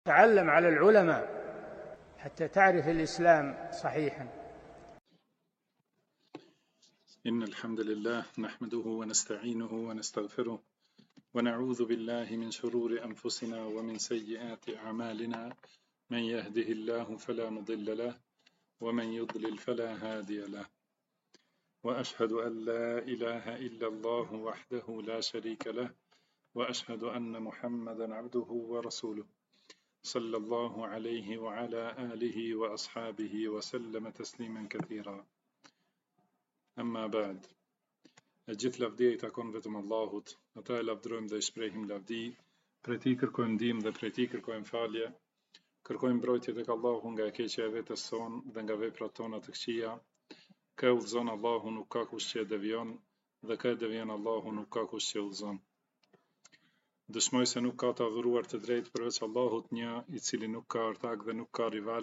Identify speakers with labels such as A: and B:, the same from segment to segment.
A: تعلم على العلماء حتى تعرف الإسلام صحيحا.
B: إن الحمد لله نحمده ونستعينه ونستغفره ونعوذ بالله من شرور أنفسنا ومن سيئات أعمالنا، من يهده الله فلا مضل له ومن يضلل فلا هادي له، وأشهد أن لا إله إلا الله وحده لا شريك له، وأشهد أن محمدا عبده ورسوله صلى الله عليه وعلى آله وأصحابه وسلم تسليما كثيرا. أما بعد, gjithë lavdia I takon vetëm Allahut, ata e lavdrojmë dhe I shprehim lavdi, prej Tij kërkojmë ndihmë dhe prej Tij kërkojmë falje, kërkojmë mbrojtje tek Allahu nga e keqja e vetes son dhe nga veprat tona të këqija. Kë udhëzon Allahu nuk ka kush që e devion, dhe kë e devion Allahu nuk ka kush që udhëzon. Dëshmoj se nuk ka të adhuruar të drejtë përveç Allahut një, I cili nuk ka ortak dhe nuk ka rival,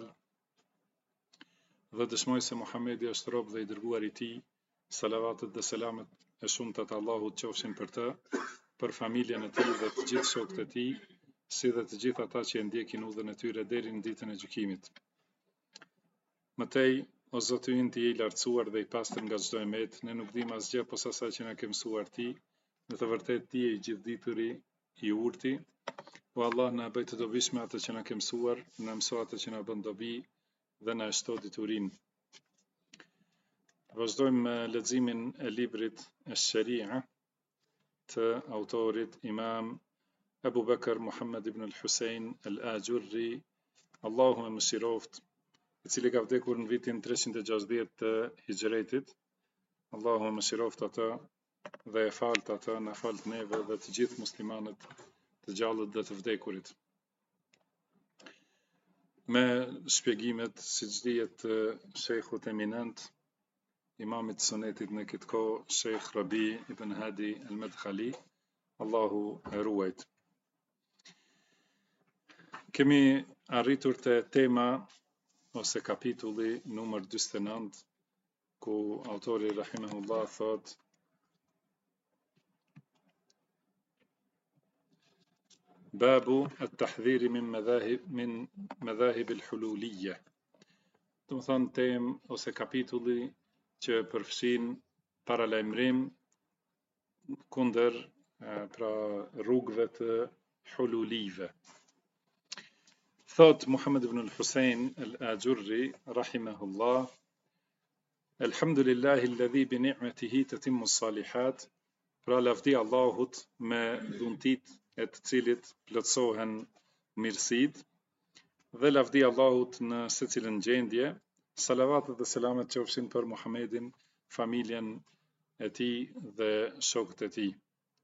B: dhe dëshmoj se Muhamedi është rob dhe I dërguar I Tij. Salavatet dhe selamet e shumta të Allahut qofshin për të, për familjen e tij dhe të gjithë shokët e tij, si dhe të gjithë ata që e ndjekin udhën e tyre deri në ditën e gjykimit. Mëtej, o Zoti ynë Ti je I lartësuar dhe I pastër nga çdo emet, ne nuk dimë asgjë posa asaj që na ke mësuar Ti, në të vërtetë Ti je I gjithdituri, I urti. O Allah, na bëj të dobishme atë që na ke mësuar, na mëso atë që na bën dobi dhe na shto diturinë. Vazhdojmë me leximin e librit Ash-Sharia të autorit Imam Abu Bakr Muhammad ibn al-Husayn al-Ajurri, Allahu e mëshiroft, I cili ka vdekur në vitin 360 të Hijretit. Allahu e mëshiroft atë dhe e falt atë, na falt neve dhe të gjithë muslimanët të gjallët dhe të vdekurit. Me shpjegimet siç dihet të shejkhut eminent, Imamit sunetit në këtë kohë, Sheikh Rabi ibn Hadi al-Madkhali, Allahu e ruajt. Kemi arritur te tema ose kapitulli numër 49, ku autori rahimahullah thot: Babu at-tahdhiri min madhahib al-hululiyya. Do të thonë temë ose kapitulli që përfshin paralajmërim kundër pra rrugëve të hululive. Thot Muhammad ibn al-Husayn al-Ajurri rahimahullah: Alhamdulillahi alladhi bi ni'matihi tatimmu as-salihat. Pra lavdi Allahut me dhuntit e të cilit plotësohen mirësitë, dhe lavdi Allahut në secilën gjendje. Salavatet dhe selamet qofshin për Muhammedin, familjen e tij dhe shokët e tij.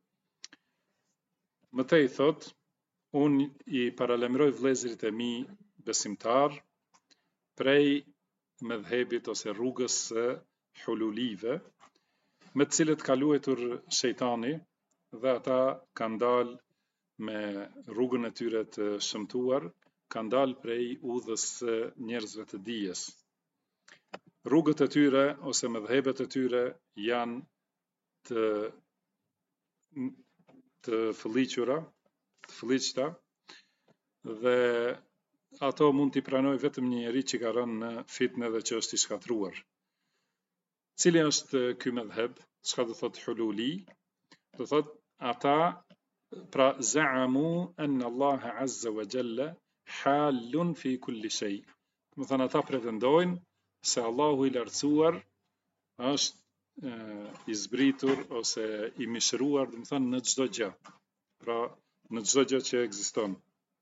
B: Mëtej thot: unë I paralajmëroj vëllezërit e mi besimtar prej medhebit ose rrugës së hululive, me të cilët ka luajtur shejtani, dhe ata kanë dalë me rrugën e tyre të shëmtuar, kanë dalë prej udhës së njerëzve të dijes. Rrugët e tyre ose medhebet e tyre janë të fëlliqta, dhe ato mund t'i pranoj vetëm një njeri që ka rënë në fitnë dhe që është I shkatruar. Cili është ky medheb? Çka do thot hululi? Do thot ata pra za'amu anna Allah azza wa jalla halun fi kulli shay. Do thon ata pretendojnë se Allahu I lartësuar është I zbritur ose I mishëruar, do të thënë në çdo gjë. Pra në çdo gjë që ekziston.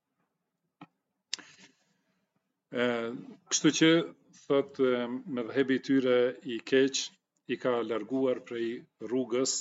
B: Kështu që thot medhhebi I tyre I keq I ka larguar prej rrugës,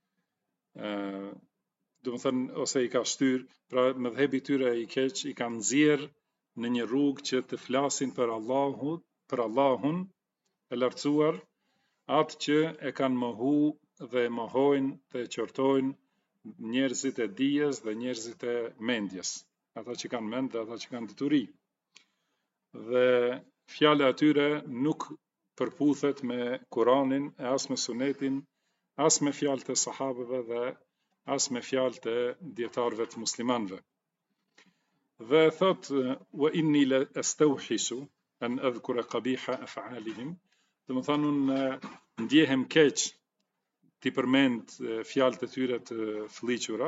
B: do të thënë ose I ka shtyr, pra medhhebi I tyre I keq I ka nxjerr në një rrugë që të flasin për Allahun e lartësuar, atë që e kanë mohu dhe mohojnë dhe qortojnë njerëzit e dijes dhe njerëzit e mendjes, ata që kanë mend dhe ata që kanë dituri. Dhe fjala e tyre nuk përputhet me Kur'anin e as me Sunetin, as me fjalët e sahabëve dhe as me fjalët e dietarëve të muslimanëve. Dhe thot, wa inni la astawhishu an adhkura qabiha af'alihim. Do të thonë unë ndjehem keq ti përmend fjalët e tyre të fëlliqura,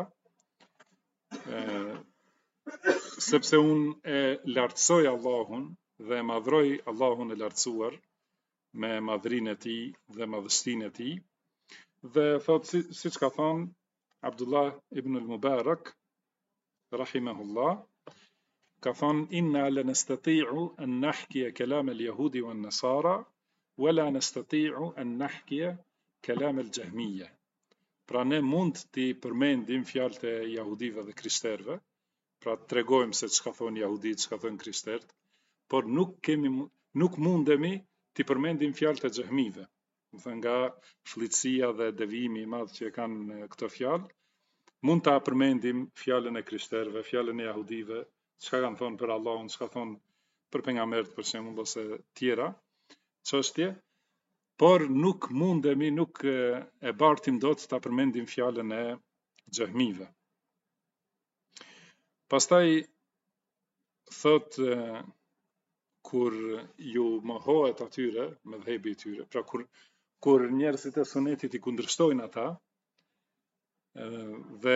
B: sepse unë e lartësoj Allahun dhe e madhroj Allahun e lartësuar me madhrinë e tij dhe madhështinë e tij. Dhe thot siç ka thonë Abdullah ibn al-Mubarak rahimahullah, ka thonë inna lanastati'u an nahkiya kalam al-yahudi wan nasara wala nastati'u an nahkiya kalam al-jahmiyya. Pra ne mund t'i përmendim fjalët e jahudive dhe krishterëve, pra të tregojmë se çka thonë jahudit, çka thonë krishterët, por nuk mundemi t'i përmendim fjalët e xehmive. Do thënë nga fllitësia dhe devijimi i madh që e kanë këto fjalë, mund ta përmendim fjalën e krishterëve, fjalën e jahudive, çka kanë thonë për Allahun, çka thonë për pejgamberët për shembull ose tjera çështje, por nuk mundemi, nuk e bartim dot ta përmendim fjalën e xehmive. Pastaj thot kur ju mohohet atyre me dhëbi i tyre, pra kur njerëzit e sunetit i kundërshtojnë ata dhe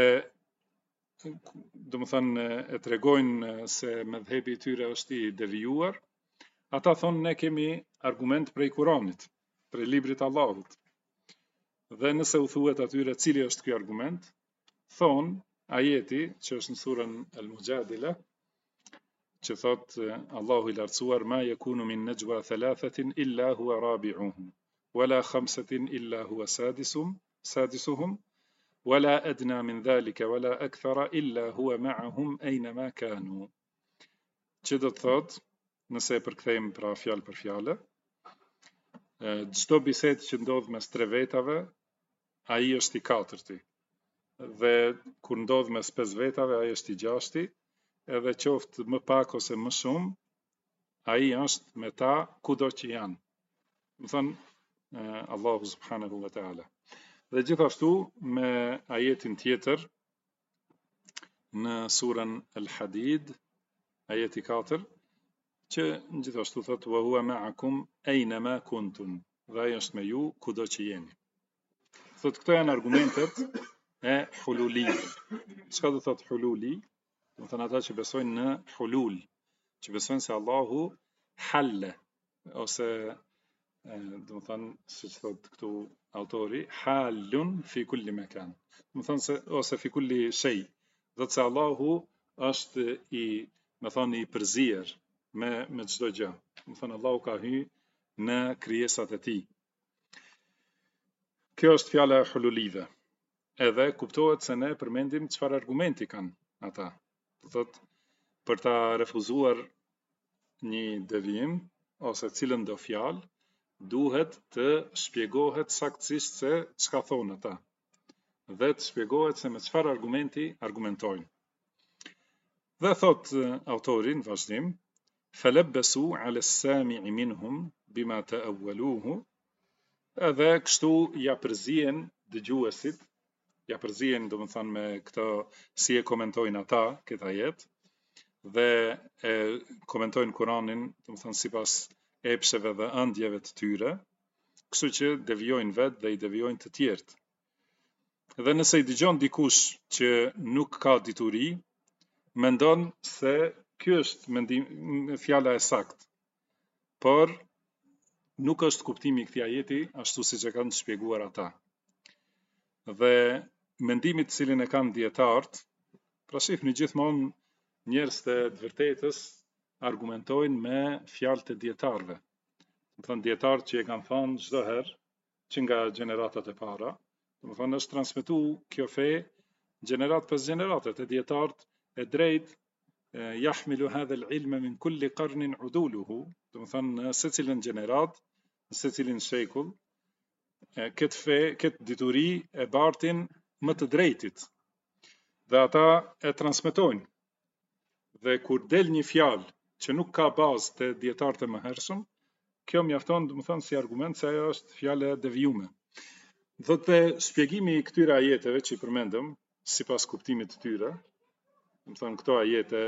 B: do të thënë e tregojnë se me dhëbi i tyre është i devijuar, ata thonë ne kemi argument prej Kuranit, prej librit Allahut. Dhe nëse u thuhet atyre cili është ky argument, thonë ajeti që është në surën Al-Mujadila, që thot Allahu i lartësuar ma yakunu min najwa thalathatin illa huwa rabi'uhum wala khamsatin illa huwa sadisuhum wala adna min dhalika wala akthara illa huwa ma'ahum aynama kanu. Që do të thot, nëse e përkthejmë pra fjalë për fjalë, çdo bisedë që ndodh mes tre vetave, ai është i katërti. Dhe kur ndodh mes 5 vetave, ai është i gjashti, edhe qoftë më pak ose më shumë, ai është me ta kudo që janë. Më thënë Allahu subhanahu wa ta'ala. Dhe gjithashtu me ajetin tjetër në surën Al-Hadid, ajeti 4, që gjithashtu thot wa huwa ma'akum aynama kuntum, dhe ai është me ju kudo që jeni. Thot këto janë argumentet e hululive. Çka do thot hululi? Do thënë ata që besojnë në hulul, që besojnë se Allahu halle, ose do thënë siç thot këtu autori, halun fi kulli makan. Do thënë se ose fi kulli shay. Do të se Allahu është i përzier me çdo gjë. Do thënë Allahu ka hyrë në krijesat e tij. Kjo është fjala e hululive. Edhe kuptohet se ne përmendim çfarë argumenti kanë ata. Thot, për ta refuzuar një devijim ose cilën do fjalë, duhet të shpjegohet saktësisht se çka thonë ata. Dhe të shpjegohet se me çfarë argumenti argumentojnë. Dhe thot autori në vazhdim, falabbasu ala as-sami'i minhum bima ta'awwaluhu, edhe kështu ja përzien dëgjuesit, ja përzien do më thënë me këto si e komentojnë ata këta jetë, dhe e komentojnë Kuranin, do më thënë sipas epsheve dhe ëndjeve të tyre, kështu që devijojnë vetë dhe i devijojnë të tjerët. Dhe nëse i dëgjon dikush që nuk ka dituri, mendon se ky është fjala e saktë, por nuk është kuptimi i këtij ajeti ashtu siç e kanë shpjeguar ata. Dhe mendimi të cilin e kanë dietarët, pra shihni gjithmonë njerëz të vërtetës argumentojnë me fjalët e dietarëve. Do thënë dietarët që e kanë thënë çdo herë që nga gjeneratat e para, do thënë është transmetuar kjo fe gjenerat pas gjeneratet e dietarët e drejt yahmilu hadha al-ilma min kulli qarnin uduluhu, do thënë në secilën gjenerat, në secilin shekull, këtë fe, këtë dituri e bartin më të drejtit. Dhe ata e transmetojnë. Dhe kur del një fjalë që nuk ka bazë te dietarët e mëhershëm, kjo mjafton, do të thënë si argument se ajo është fjalë e devijuar. Thotë shpjegimi i këtyre ajeteve që i përmendëm sipas kuptimit të tyre, do të thënë këto ajete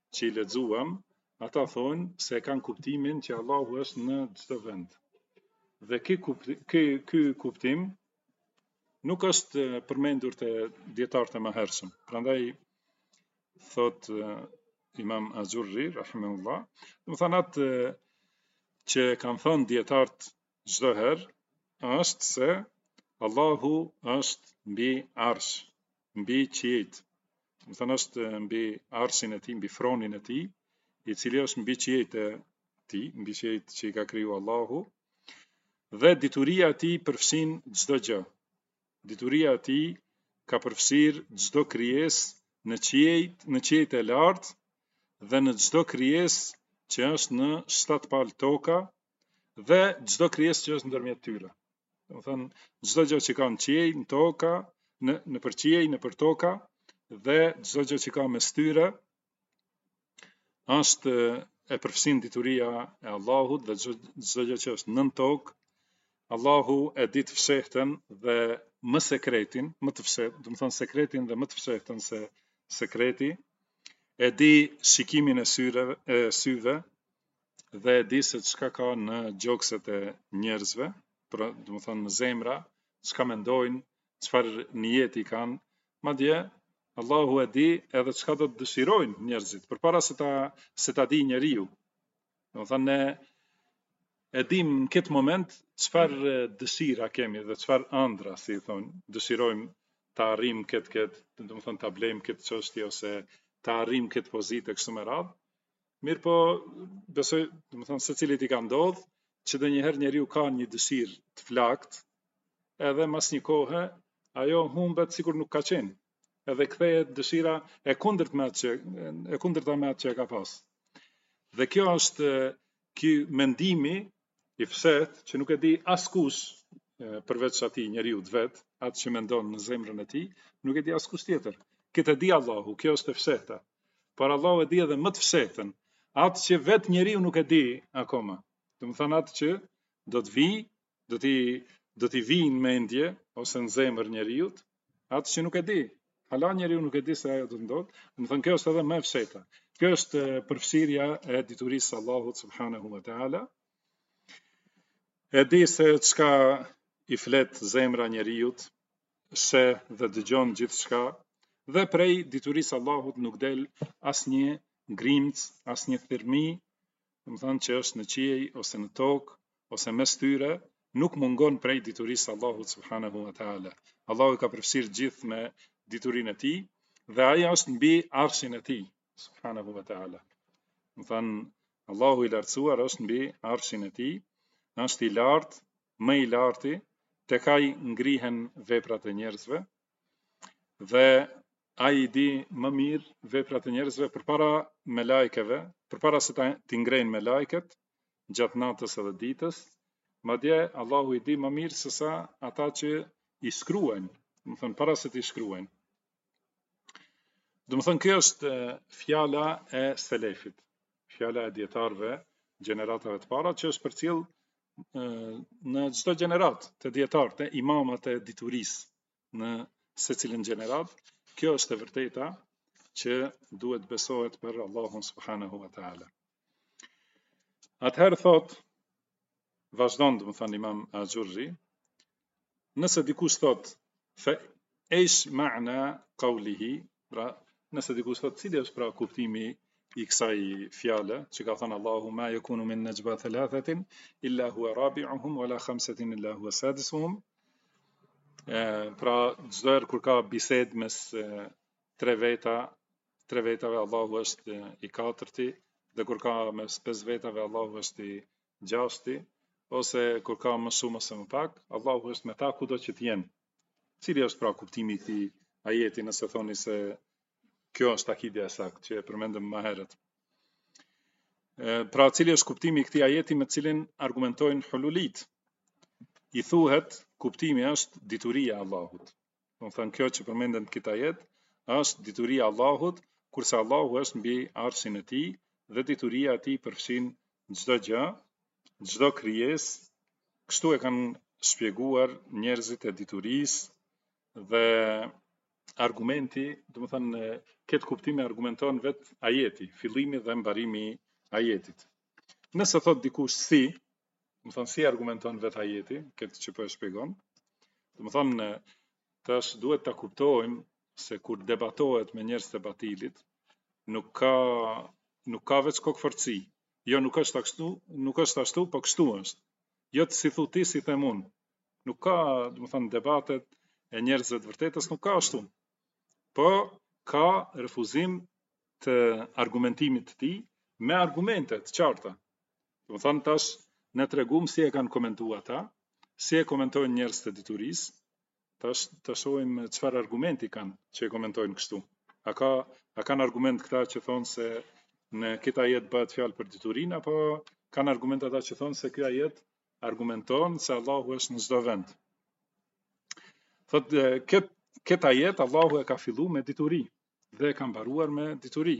B: që i lexuam, ata thonë se kanë kuptimin që Allahu është në çdo vend. Dhe ky kuptim nuk është përmendur te dietarët e mëhershëm. Prandaj thot Imam Azurri rahimahullah, do të thonë atë që kanë thënë dietarët çdo herë është se Allahu është mbi arsh, mbi qiejt. Do të thonë është mbi arshin e tij, mbi fronin e tij, i cili është mbi qiejt e tij, mbi qiejt që i ka kriju Allahu, dhe dituria e tij përfshin çdo gjë. Dituria e tij ka përfshirë çdo krijesë në qiejt e lartë dhe në çdo krijesë që është në 7 palë toka dhe çdo krijesë që është ndërmjet tyre. Do të thonë çdo gjë që ka në qiej, në toka, nëpër qiej, nëpër toka dhe çdo gjë që ka mes tyre është e përfshin dituria e Allahut dhe çdo gjë që është nën tokë, Allahu e di të fshehtën dhe më sekretin, më të fshehtë, do të thonë sekretin dhe më të fshehtën se sekreti, e di shikimin e syve dhe e di se çka ka në gjokset e njerëzve, pra do të thonë në zemra, çka mendojnë, çfarë niyeti kanë, madje Allahu e di edhe çka do të dëshirojnë njerëzit përpara se ta di njeriu. Do të thonë ne e dim në këtë moment çfarë dëshira kemi dhe çfarë ëndra, si thonë, dëshirojmë ta arrijmë këtë, do të thonë ta blejmë këtë çështje ose ta arrijmë këtë pozitë kështu me radhë. Mirë po, besoj, do të thonë secilit i ka ndodhur që ndonjëherë njeriu ka një dëshirë të flakt, edhe mas një kohe ajo humbet sikur nuk ka qenë. Edhe kthehet dëshira e kundërta me atë që e ka pas. Dhe kjo është ky mendimi i fshehtë që nuk e di askush përveç atij njeriu vet, atë që mendon në zemrën e tij, nuk e di askush tjetër. Këtë e di Allahu, kjo është e fshehta. Por Allahu e di edhe më të fshehtën, atë që vet njeriu nuk e di akoma. Do të thonë atë që do të vijë, do t'i vijë në mendje ose në zemër njeriu, atë që nuk e di. Hala njeriu nuk e di se ajo do të ndodhë. Do të thonë kjo është edhe më e fshehta. Kjo është përfshirja e diturisë së Allahut subhanahu wa taala. E di se çka i flet zemra njeriu, se dhe dëgjon gjithçka, dhe prej diturisë Allahut nuk del asnjë grimc, asnjë thirrmi, do të thonë që është në qiej ose në tokë ose mes tyre, nuk mungon prej diturisë Allahut subhanahu wa taala. Allahu ka përfshirë gjithë me diturinë e tij dhe ai është mbi arshin e tij subhanahu wa taala. Do thonë Allahu i lartësuar është mbi arshin e tij, është i lartë, më i larti, tek ai ngrihen veprat e njerëzve dhe ai i di më mirë veprat e njerëzve përpara melajkeve, përpara se t'i ngrejnë melajket gjatë natës edhe ditës. Madje Allahu i di më mirë se sa ata që i shkruajnë, do të thonë para se t'i shkruajnë. Do të thonë kjo është fjala e selefit, fjala e dietarëve, gjeneratave të para që është përcjell në çdo gjenerat të dietarët, të imamat e diturisë në secilin gjenerat. Kjo është e vërteta që duhet besohet për Allahun subhanahu wa taala. Atëherë thot, vazhdon do të thonë Imam Azurri, nëse dikush thot fa eish ma'na qawlihi, pra nëse dikush thot cili është pra kuptimi i kësaj fjale që ka thënë Allahu ma yakunu min najwa thalathatin illa huwa rabi'uhum wala khamsatin illa huwa sadisuhum. Pra çdo herë kur ka bisedë mes tre vetave Allahu është i katërti, dhe kur ka mes 5 vetave Allahu është i gjashti, ose kur ka më shumë ose më pak, Allahu është me ta kudo që të jenë. Cili është pra kuptimi i këtij ajeti, nëse thoni se kjo është akidja e saktë që e përmendëm më herët. Pra cili është kuptimi i këtij ajeti me cilin argumentojnë hululit? I thuhet kuptimi është dituria e Allahut. Do të thonë kjo që përmenden në këtë ajet është dituria e Allahut, kurse Allahu është mbi arshin e tij dhe dituria e tij përfshin çdo gjë, çdo krijesë. Kështu e kanë shpjeguar njerëzit e diturisë dhe argumenti, do të thonë këtë kuptime argumenton vetë ajeti, fillimi dhe mbarimi i ajetit. Nëse thot dikush si, më thonë si argumenton vetë ajeti, këtë që po e shpjegon, më thonë tash duhet ta kuptojmë se kur debatohet me njerëz të batilit, nuk ka veç kokëforci. Jo, nuk është ashtu, po kështu është. Jo të si thu ti, si them unë. Nuk ka, do të thonë, debatet e njerëzve të vërtetës nuk ka ashtu. Po ka refuzim të argumentimit të tij me argumente të qarta. Do të thonë tash ne tregum si e kanë komentuar ata, si e komentojnë njerëz të diturisë. Tash të shohim çfarë argumenti kanë që e komentojnë kështu. A kanë argument këta që thonë se në këtë ajet bëhet fjalë për diturinë, apo kanë argument ata që thonë se ky ajet argumenton se Allahu është në çdo vend. Thotë këtë ajet Allahu e ka filluar me dituri dhe e ka mbaruar me dituri.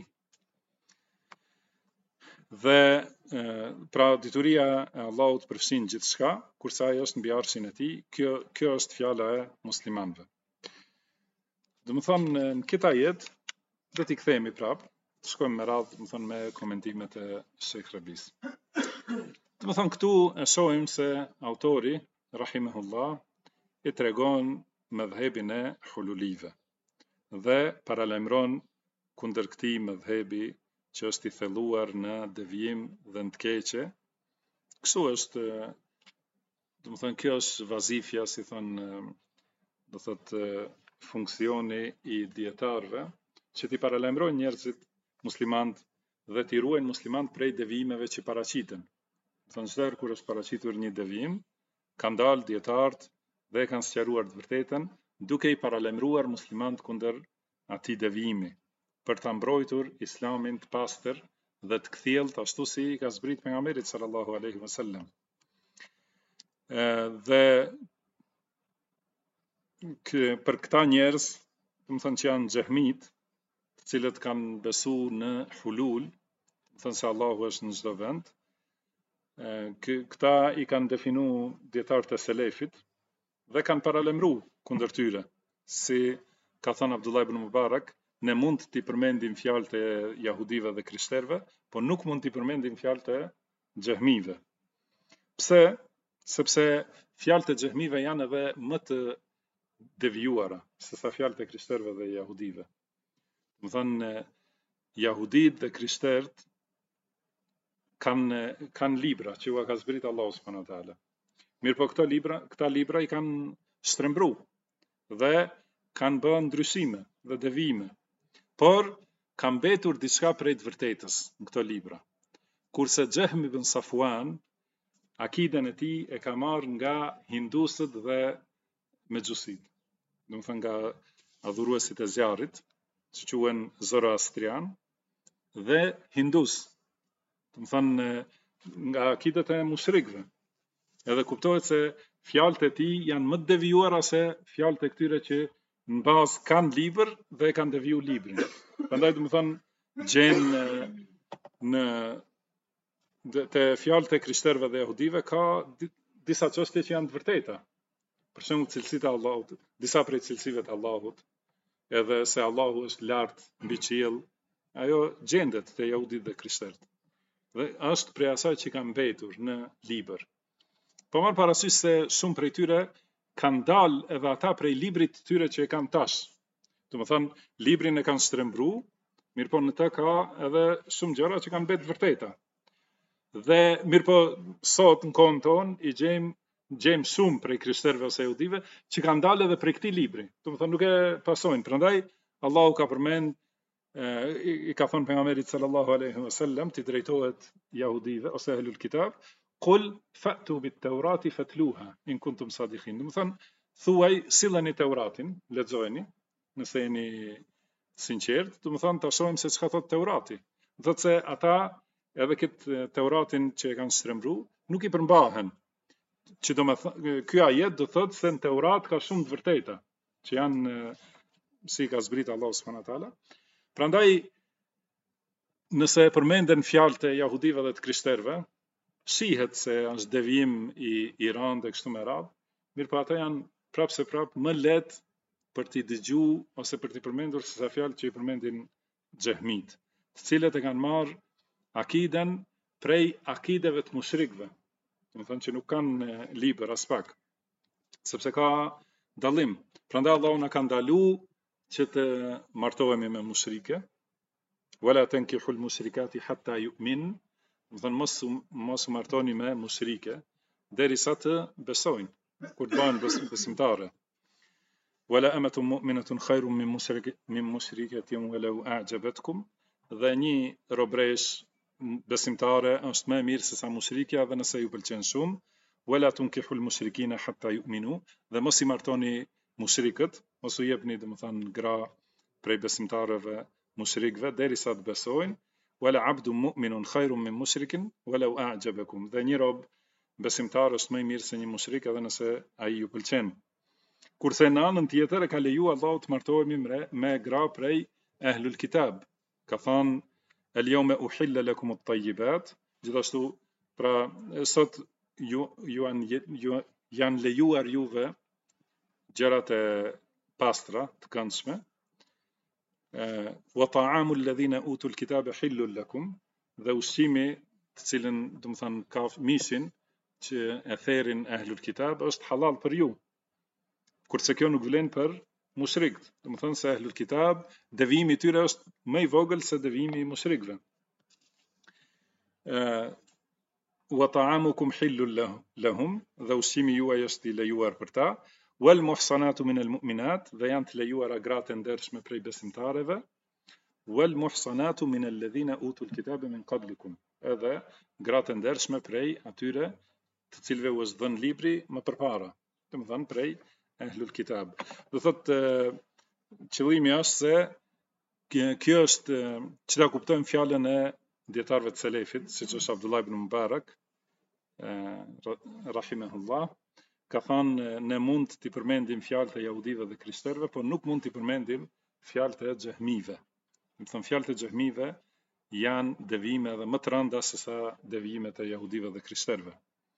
B: Dhe pra dituria e Allahut përfshin gjithçka, kurse ai është mbi arshin e tij. Kjo është fjala e muslimanëve. Do të thonë në këtë ajet do t'i kthehemi prapë, shkojmë me radhë, do të thonë me komentimet e Sheikh Rabis. Do të thonë këtu e shohim se autori rahimahullah i tregon mëdhëbin e hululive dhe paralajmëron kundër këtij mëdhëbi që është i thelluar në devijim dhe në të keqe. Kështu është, do të thonë kjo është vazifja, si thonë, do thotë funksioni i dietarëve, që t'i paralajmërojnë njerëzit muslimanët dhe t'i ruajnë muslimanët prej devijimeve që paraqiten. Do thonë çdo herë kur është paraqitur një devijim, kanë dalë dietarët dhe kanë sqaruar të vërtetën, duke i paralajmëruar muslimanët kundër atij devijimi, për ta mbrojtur islamin të pastër dhe të kthjellët ashtu si i ka zbrit pejgamberit sallallahu alaihi wasallam. Dhe për këta njerëz, do të thonë që janë xehmit, të cilët kanë besuar në hulul, do të thonë se Allahu është në çdo vend, këta i kanë definuar dietarët e selefit dhe kanë paralajmëruar kundër tyre, si ka thënë Abdullah ibn Mubarak, ne mund t'i përmendim fjalët e jahudive dhe krishterëve, po nuk mund t'i përmendim fjalët e xehmive. Pse? Sepse fjalët e xehmive janë edhe më të devijuara se sa fjalët e krishterëve dhe jahudive. Do të thonë jahudit dhe krishterët kanë libra që u ka zbrit Allahu subhanahu wa taala. Mirë, po këta libra i kanë shtrembruar dhe kanë bërë ndryshime dhe devijime, por ka mbetur diçka prej të vërtetës në këto libra. Kurse Xehm ibn Safwan, akiden e tij e ka marrë nga hindusët dhe mexhusit. Do të thonë nga adhuruesit e zjarrit, që quhen zoroastrian dhe hindus. Do të thonë nga akidet e mushrikëve. Edhe kuptohet se fjalët e tij janë më të devijuara se fjalët e këtyre që në bazë kanë libër dhe e kanë deviju librin. Prandaj do të thonë gjen në te fjalët e krishterëve dhe jahudive ka disa çështje që janë të vërteta. Për shembull cilësitë e Allahut, disa prej cilësive të Allahut, edhe se Allahu është lart mbi qiell, ajo gjendet te jahudit dhe krishterët. Dhe është prej asaj që ka mbetur në libër. Po marr parasysh se shumë prej tyre kanë dalë edhe ata prej librit të tyre që e kanë tash. Do të thonë, librin e kanë shtrembruar, mirë po në të ka edhe shumë gjëra që kanë mbetë vërteta. Dhe mirë po sot në kohën tonë i gjejmë shumë prej krishterëve ose jahudive që kanë dalë edhe prej këtij libri. Do të thonë nuk e pasojnë. Prandaj Allahu ka përmend, i ka thënë pejgamberit sallallahu alaihi wasallam ti drejtohet jahudive ose ahlul kitab, qul fa'tu bit-taurati fatluha in kuntum sadiqin. Do të thonë thuaj silleni Teuratin, lexojeni, nëse jeni sinqert, do të thonë ta shohim se çka thot Teurati. Do thotë se ata edhe këtë Teuratin që e kanë shtrembruar nuk i përmbahen. Që do të thonë ky ajet do thotë se në Teurat ka shumë të vërteta që janë si ka zbrit Allahu subhanahu wa taala. Prandaj nëse përmenden fjalët e jahudive dhe të krishterëve, shihet se është devijim i rëndë e kështu me radhë, mirë po ata janë prapë më lehtë për t'i dëgjuar ose për t'i përmendur se sa fjalë që i përmendin xehmit, të cilët e kanë marrë akiden prej akideve të mushrikëve, do të thonë që nuk kanë libër as pak, sepse ka dallim. Prandaj Allahu na ka ndalu që të martohemi me mushrike, wala tankihul mushrikati hatta yu'min, do të thonë mos u martoni me mushrike derisa të besojnë, kur të bëhen besimtare. Wala amatun mu'minatun khairun min mushrikatin walau a'jabatkum, dhe një robresh besimtare është më e mirë se sa mushrikja dhe nëse ju pëlqen shumë. Wala tunkihul mushrikina hatta yu'minu, dhe mos i martoni mushrikët, mos u jepni domethënë gra prej besimtarëve mushrikëve derisa të besojnë. Wala abdun mu'minun khairun min mushrikin walau a'jabakum, dhe një rob besimtar është më i mirë se një mushrik edhe nëse ai ju pëlqen. Kurse në anën tjetër e ka leju Allahu të martohemi me gra prej ehlul kitab. Ka thënë el-yawma uhilla lakum at-tayyibat, gjithashtu pra sot janë lejuar juve gjërat e pastra të këndshme. Wa ta'amu alladhina utul kitaba hillun lakum, dhe ushqimi të cilën do të thënë ka mishin që e therin ehlul kitab është halal për ju. Kurse kjo nuk vlen për mushrikët, do të thonë se ehlul kitab devijimi i tyre është më i vogël se devijimi i mushrikëve. Wa ta'amukum hillun lahum, dhe ushqimi juaj është i lejuar për ta. Wal muhsanatu min al-mu'minat, dhe janë të lejuara gratë e ndershme prej besimtarëve. Wal muhsanatu min alladhina utul kitaba min qablikum, edhe gratë e ndershme prej atyre të cilëve u është dhënë libri më përpara, domethënë prej ehlul kitab. Do thotë qëllimi është se kjo është që ta kuptojmë fjalën e dietarëve të selefit, siç është Abdullah ibn Mubarak rahimahullah, ka thënë ne mund t'i përmendim fjalët e jahudive dhe krishterëve, por nuk mund t'i përmendim fjalët e xehmive. Do të thonë fjalët e xehmive janë devijime edhe më të rënda se sa devijimet e jahudive dhe krishterëve.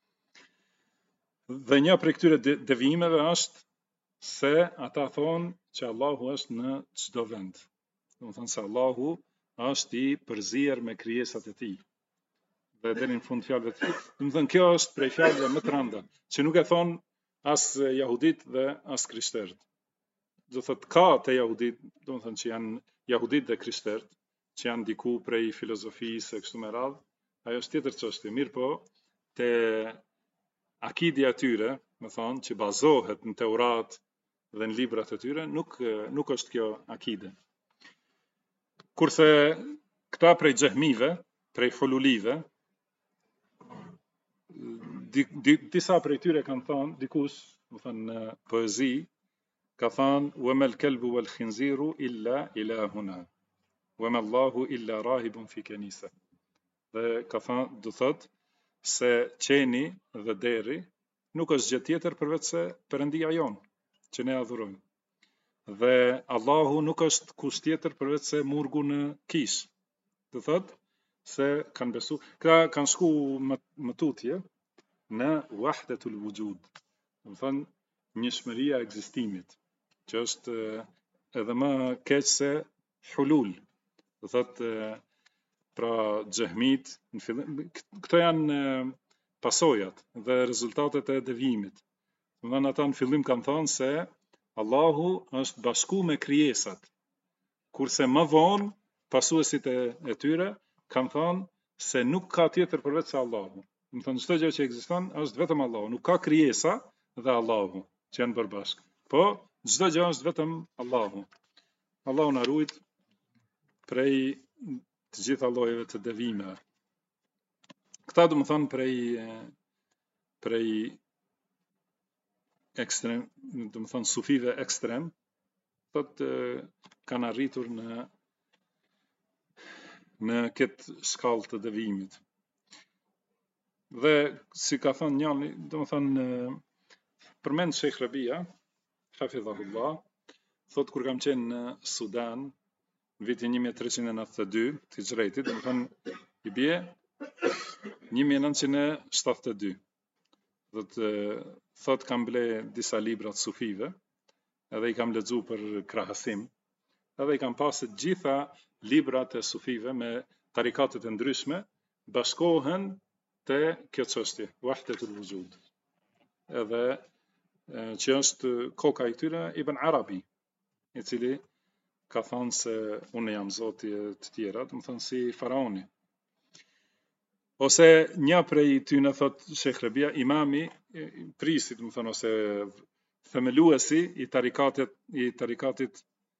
B: Dhe një prej këtyre devijimeve është se ata thonë që Allahu është në çdo vend. Do të thonë se Allahu është i përzier me krijesat e tij. Dhe deri në fund fjalëve të tij. Do të thonë kjo është prej fjalëve më të rënda, që nuk e thon as jahudit dhe as krishterët. Do thotë ka te jahudit, do të thonë që janë jahudit dhe krishterët, që janë diku prej filozofisë e kështu me radhë, ajo është tjetër çështje. Mirë po, te akidi atyre, më thonë, që bazohet në Teurat dhe në librat e tyre, nuk është kjo akide. Kurse këta prej xehmive, prej hululive, disa prej tyre kanë thënë, dikush, më thënë në poezi, ka thënë wa mal kalbu wal khinziru illa ilahuna wa ma Allahu illa rahibun fi kanisa. Dhe ka thënë, do thotë se qeni dhe deri nuk është gjë tjetër përveç se Perëndia jon që ne adhurojmë. Dhe Allahu nuk është kush tjetër përveç se murgu në kish. Do thotë se kanë besu, kanë shku më tutje në wahdatul wujud, do thonë njëshmëria e ekzistimit, që është edhe më keq se hulul. Do thotë pra xehmit në fillim, këto janë pasojat dhe rezultatet e devijimit. Do thonë ata në fillim kanë thënë se Allahu është bashku me krijesat, kurse më vonë pasuesit e tyre kanë thënë se nuk ka tjetër përveç se Allahu. Do thonë çdo gjë që ekziston është vetëm Allahu, nuk ka krijesa dhe Allahu që janë përbashkë. Po çdo gjë është vetëm Allahu. Allahu na ruaj prej të gjitha llojeve të devijimeve. Këta do të thonë prej ekstrem, do të thonë sufive ekstrem, thotë kanë arritur në këtë shkallë të devijimit. Dhe si ka thënë njëri, do të thonë përmend Sheikh Rabia, hafidhahullah, thotë kur kam qenë në Sudan në vitin 1392 të Hijretit, do të thonë i bie 1972. Thotë kam ble disa libra të sufive, edhe i kam lexuar për krahasim, edhe i kam pasë gjitha librat e sufive me tarikatet e ndryshme bashkohen te kjo çështje, wahdatul wujud. Edhe që është koka i tyre Ibn Arabi, i cili ka thënë se unë jam zoti e të tjera, do të thënë si faraoni. Ose një prej tyre thot Sheikh Rabia, imami prisi, do të thënë ose themeluesi i tarikatit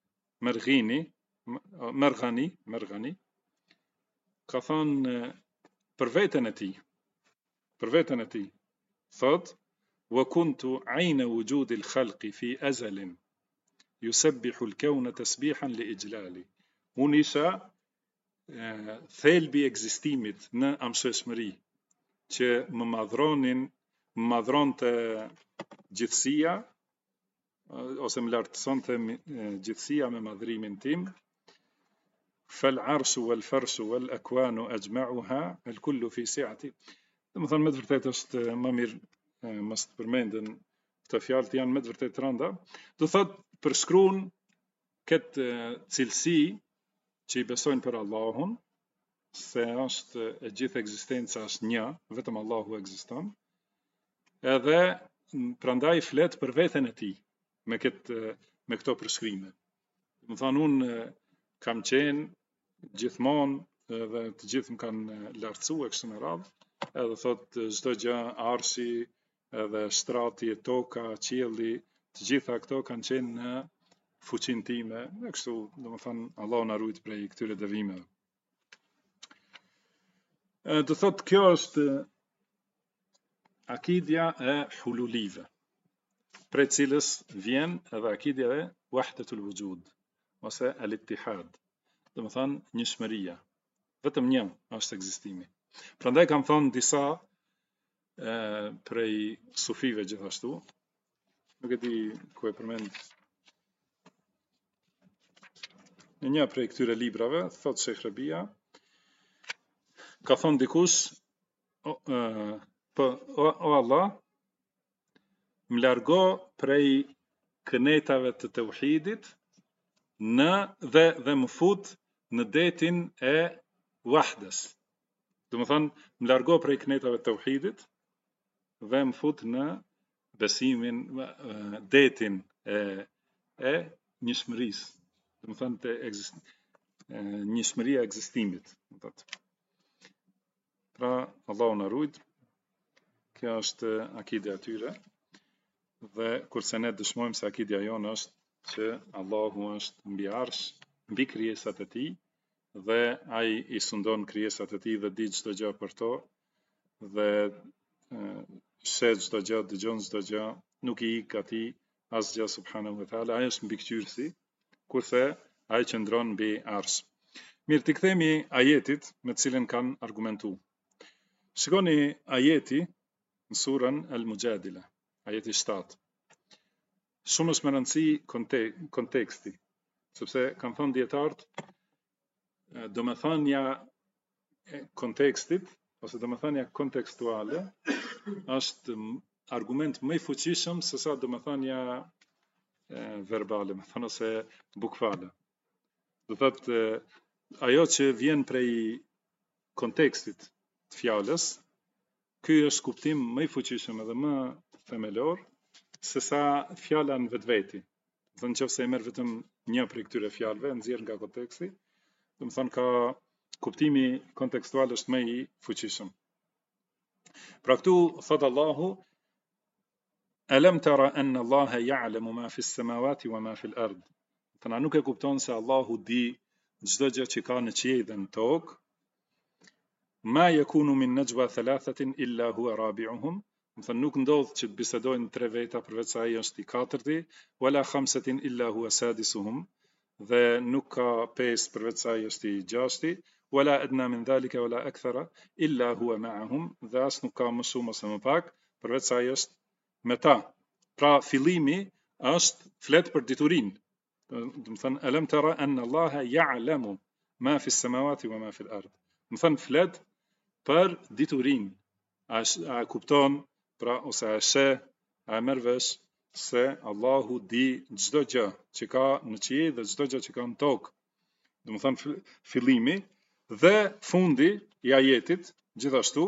B: Merghani, ka thënë për veten e tij, thot wa kuntu ayna wujudi al-khalqi fi azalin yusabbihu al-kawna tasbihan li ijlali. Unë isha thelbi i ekzistimit në amshëshmëri që më madhronte gjithësia ose më lartësonte gjithësia me madhrimin tim. Fal arshu wal farshu wal akwanu ajma'uha al kullu fi si'ati. Do të thonë me të vërtetë është më mirë mos të përmenden këto fjalë, janë me të vërtetë rënda. Do thotë përshkruan këtë cilësi që i besojnë për Allahun, se është e gjithë ekzistenca është një, vetëm Allahu ekziston. Edhe prandaj flet për veten e tij me këto përshkrime. Do të thonë unë kam qenë gjithmonë dhe të gjithë më kanë lartësuar kështu me radhë, edhe thot çdo gjë, arshi, edhe shtrati, toka, qielli, të gjitha këto kanë qenë në fuqinë time, e kështu, domethënë Allahu na ruaj prej këtyre devimeve. Do thot kjo është akidja e hululive, prej cilës vjen edhe akidja e wahdatul wujud ose al-ittihad, domethënë njëshmëria, vetëm një është ekzistimi. Prandaj kam thonë disa prej sufive gjithashtu, nuk e di ku e përmend në një prej këtyre librave, thot Sheikh Rabia, ka thonë dikush, o Allah, më largo prej kënetave të tauhidit dhe më fut në detin e wahdes. Do më thonë, më largo prej kënetave të tauhidit dhe më fut në besimin, detin e njëshmërisë. Do më thonë, njëshmëria e ekzistimit. Pra, Allahu na ruaj. Kjo është akidja e tyre. Dhe kurse ne dëshmojmë se akidja jonë është që Allahu është mbi arsh, mbi krijesat e tij, dhe ai i sundon krijesat e tij dhe di çdo gjë për to, dhe shet çdo gjë, dëgjon çdo gjë, nuk i ik atij asgjë subhanahu wa taala, ai është mbikëqyrësi, kurse ai qëndron mbi arsh. Mirë, të kthehemi ajetit me të cilën kanë argumentuar. Shikoni ajeti në surën Al-Mujadila, ajeti 7. Shumë është më rëndësi konteksti, sepse kanë thënë dietarët, domethënia e kontekstit ose domethënia kontekstuale është argument më i fuqishëm se sa domethënia verbale, më thonë, ose bukfale. Do thotë ajo që vjen prej kontekstit të fjalës, ky është kuptim më i fuqishëm edhe më themelor se sa fjala në vetveti. Do të nëse e merr vetëm një prej këtyre fjalëve, nxjerr nga konteksti, do të thonë ka kuptimi kontekstual është më i fuqishëm. Pra këtu thot Allahu, alam tara anna Allaha ya'lamu ma fi s-samawati wa ma fi al-ard. Tana nuk e kupton se Allahu di çdo gjë që ka në qiell dhe në tokë. Ma yakunu min najwa thalathatin illa huwa rabi'uhum. Do thënë nuk ndodh që të bisedojnë 3 veta përveç se ai është i katërti, wala khamsatin illa huwa sadisuhum, dhe nuk ka 5 përveç se ai është i gjashti, wala adna min dhalika wala akthara illa huwa ma'ahum, dhe as nuk ka më shumë ose më pak përveç se ai është me ta. Pra fillimi është flet për diturinë. Do të thënë alam tara anna Allaha ya'lamu ma fi s-samawati wa ma fi al-ard. Do thënë flet për diturinë. A kupton, pra, ose a sheh, a merr vesh se Allahu di çdo gjë që ka në qiell dhe çdo gjë që ka në tokë. do të thënë fillimi dhe fundi I ajetit gjithashtu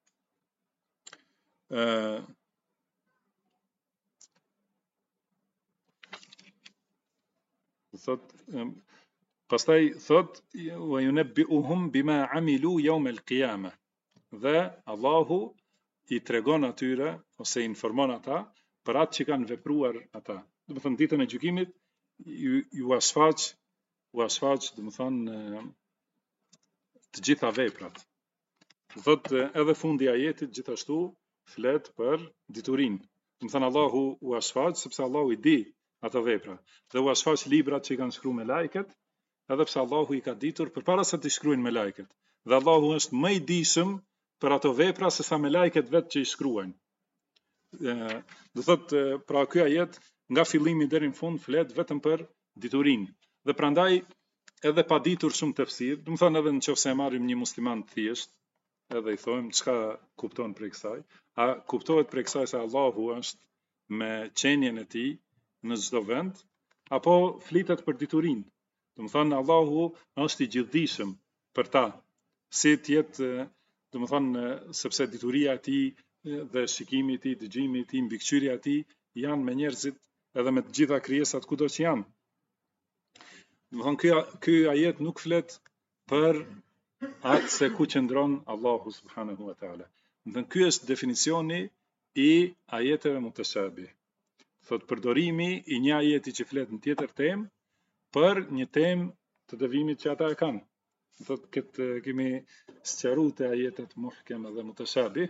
B: thot pastaj thot wa yunabbi'uhum bima amilu yawm al-qiyama dhe Allahu I tregon atyre ose informon ata për atë që kanë vepruar ata. Do të thënë ditën e gjykimit ju asfaq do të thënë të gjitha veprat. Thot edhe fundi I ajetit gjithashtu flet për diturinë. Do të thënë Allahu u asfaq sepse Allahu I di ato vepra. Dhe u asfaq librat që I kanë shkruar me lajket, edhe pse Allahu I ka ditur përpara se të shkruajnë me lajket. Dhe Allahu është më I dijshëm për ato vepra se sa me lajket vetë që I shkruajnë. Do thot pra ky ajet nga fillimi deri në fund flet vetëm për diturinë. Dhe prandaj edhe pa ditur shumë tefsir, do të thënë edhe nëse e marrim një musliman të thjesht, edhe I thojmë çka kupton prej kësaj, a kuptohet prej kësaj se Allahu është me qenien e tij në çdo vend, apo flitet për diturinë. Do të thënë Allahu është I gjithdijshëm për ta, si të jetë, do të thënë sepse dituria e tij dhe shikimi I tij, dëgjimi I tij, mbikëqyrja e tij janë me njerëzit edhe me të gjitha krijesat kudo që janë. Do të thënë ky ajet nuk flet për atë se ku qëndron Allahu subhanahu wa taala. Do të thënë ky është definicioni I ajeteve mutashabih. Thot përdorimi I një ajeti që flet në tjetër temë për një temë të devimit që ata e kanë. Thot këtë kemi sqaruar te ajetet muhkem dhe mutashabih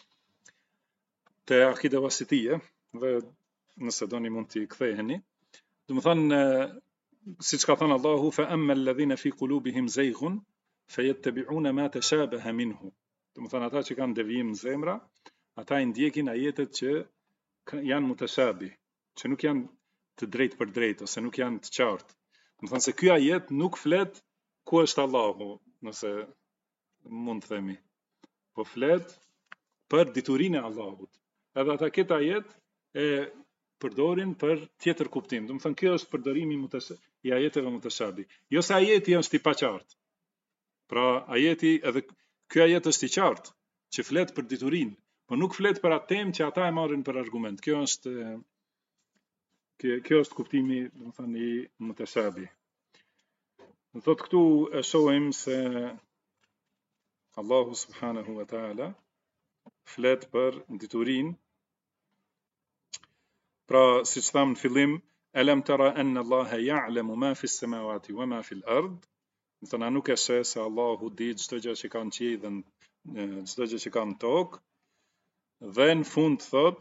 B: te akida wasitije dhe nëse doni mund t'i ktheheni. Do të thënë siç ka thënë Allahu fa amma alladhina fi qulubihim zayghun fayattabi'una ma tashabaha minhu. Do të thënë ata që kanë devijim në zemra, ata I ndjekin ajetet që janë mutashabih, që nuk janë të drejtë për drejtë ose nuk janë të qartë. Do të thënë se ky ajet nuk flet ku është Allahu, nëse mund të themi, po flet për diturinë e Allahut. Edhe ata këtë ajet e përdorin për tjetër kuptim. Do të thënë kjo është përdorimi I ajeteve mutashabih. Jo se ajeti është I paqartë. Pra ajeti edhe ky ajet është I qartë, që flet për diturinë, por nuk flet për atë temë që ata e marrin për argument. Kjo është kuptimi, do të thënë I mutashabih. Do thot këtu e shohim se Allahu subhanahu wa taala flet për diturinë. Pra siç tham në fillim, alam tara anna Allaha ya'lamu ma fi as-samawati wa ma fi al-ard. Do të thënë nuk e sheh se Allahu di çdo gjë që ka në qiell dhe çdo gjë që ka në tokë. Dhe në fund thot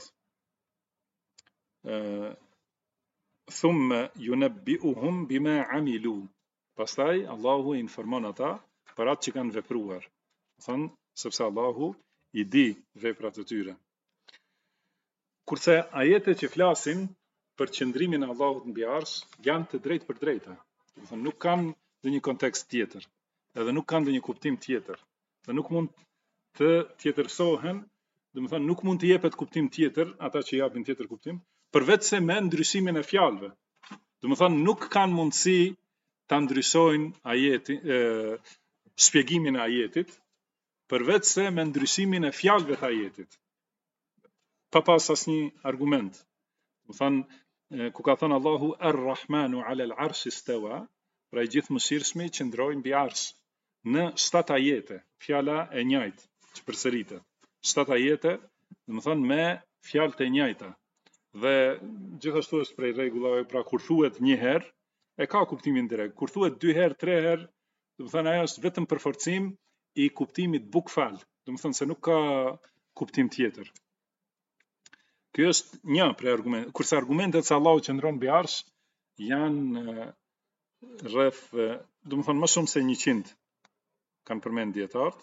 B: thumma yunabbi'uhum bima 'amilu. Pastaj Allahu I informon ata për atë që kanë vepruar. Thënë sepse Allahu I di veprat e tyre. Kurse ajetet që flasin për qëndrimin e Allahut mbi arsh janë të drejtë për drejta. Do të thënë nuk kanë ndonjë kontekst tjetër, edhe nuk kanë ndonjë kuptim tjetër. Dhe nuk mund të tjetërsohen, do të thënë nuk mund të jepet kuptim tjetër, ata që japin tjetër kuptim, përveç se me ndryshimin e fjalëve. Do të thënë nuk kanë mundësi ta ndryshojnë ajetin, shpjegimin e ajetit, përveç se me ndryshimin e fjalëve të ajetit, pa pas asnjë argument. Do të thënë ku ka thënë Allahu Ar-Rahmanu 'ala al-'arshi istawa, pra I gjithë mëshirshmi qëndroi mbi arsh. Në 7 ajete, fjala e njëjtë që përsëritet. 7 ajete, do të thënë me fjalë të njëjta. Dhe gjithashtu është prej rregullave, pra kur thuhet një herë, e ka kuptimin direkt. Kur thuhet 2 herë, 3 herë, do të thënë ajo është vetëm përforcim I kuptimit bukfal. Do të thënë se nuk ka kuptim tjetër. Ky është një prej argumenteve. Kurse argumentet se Allahu qëndron mbi arsh janë rreth, do të thënë më shumë se 100 kanë përmend dietarët.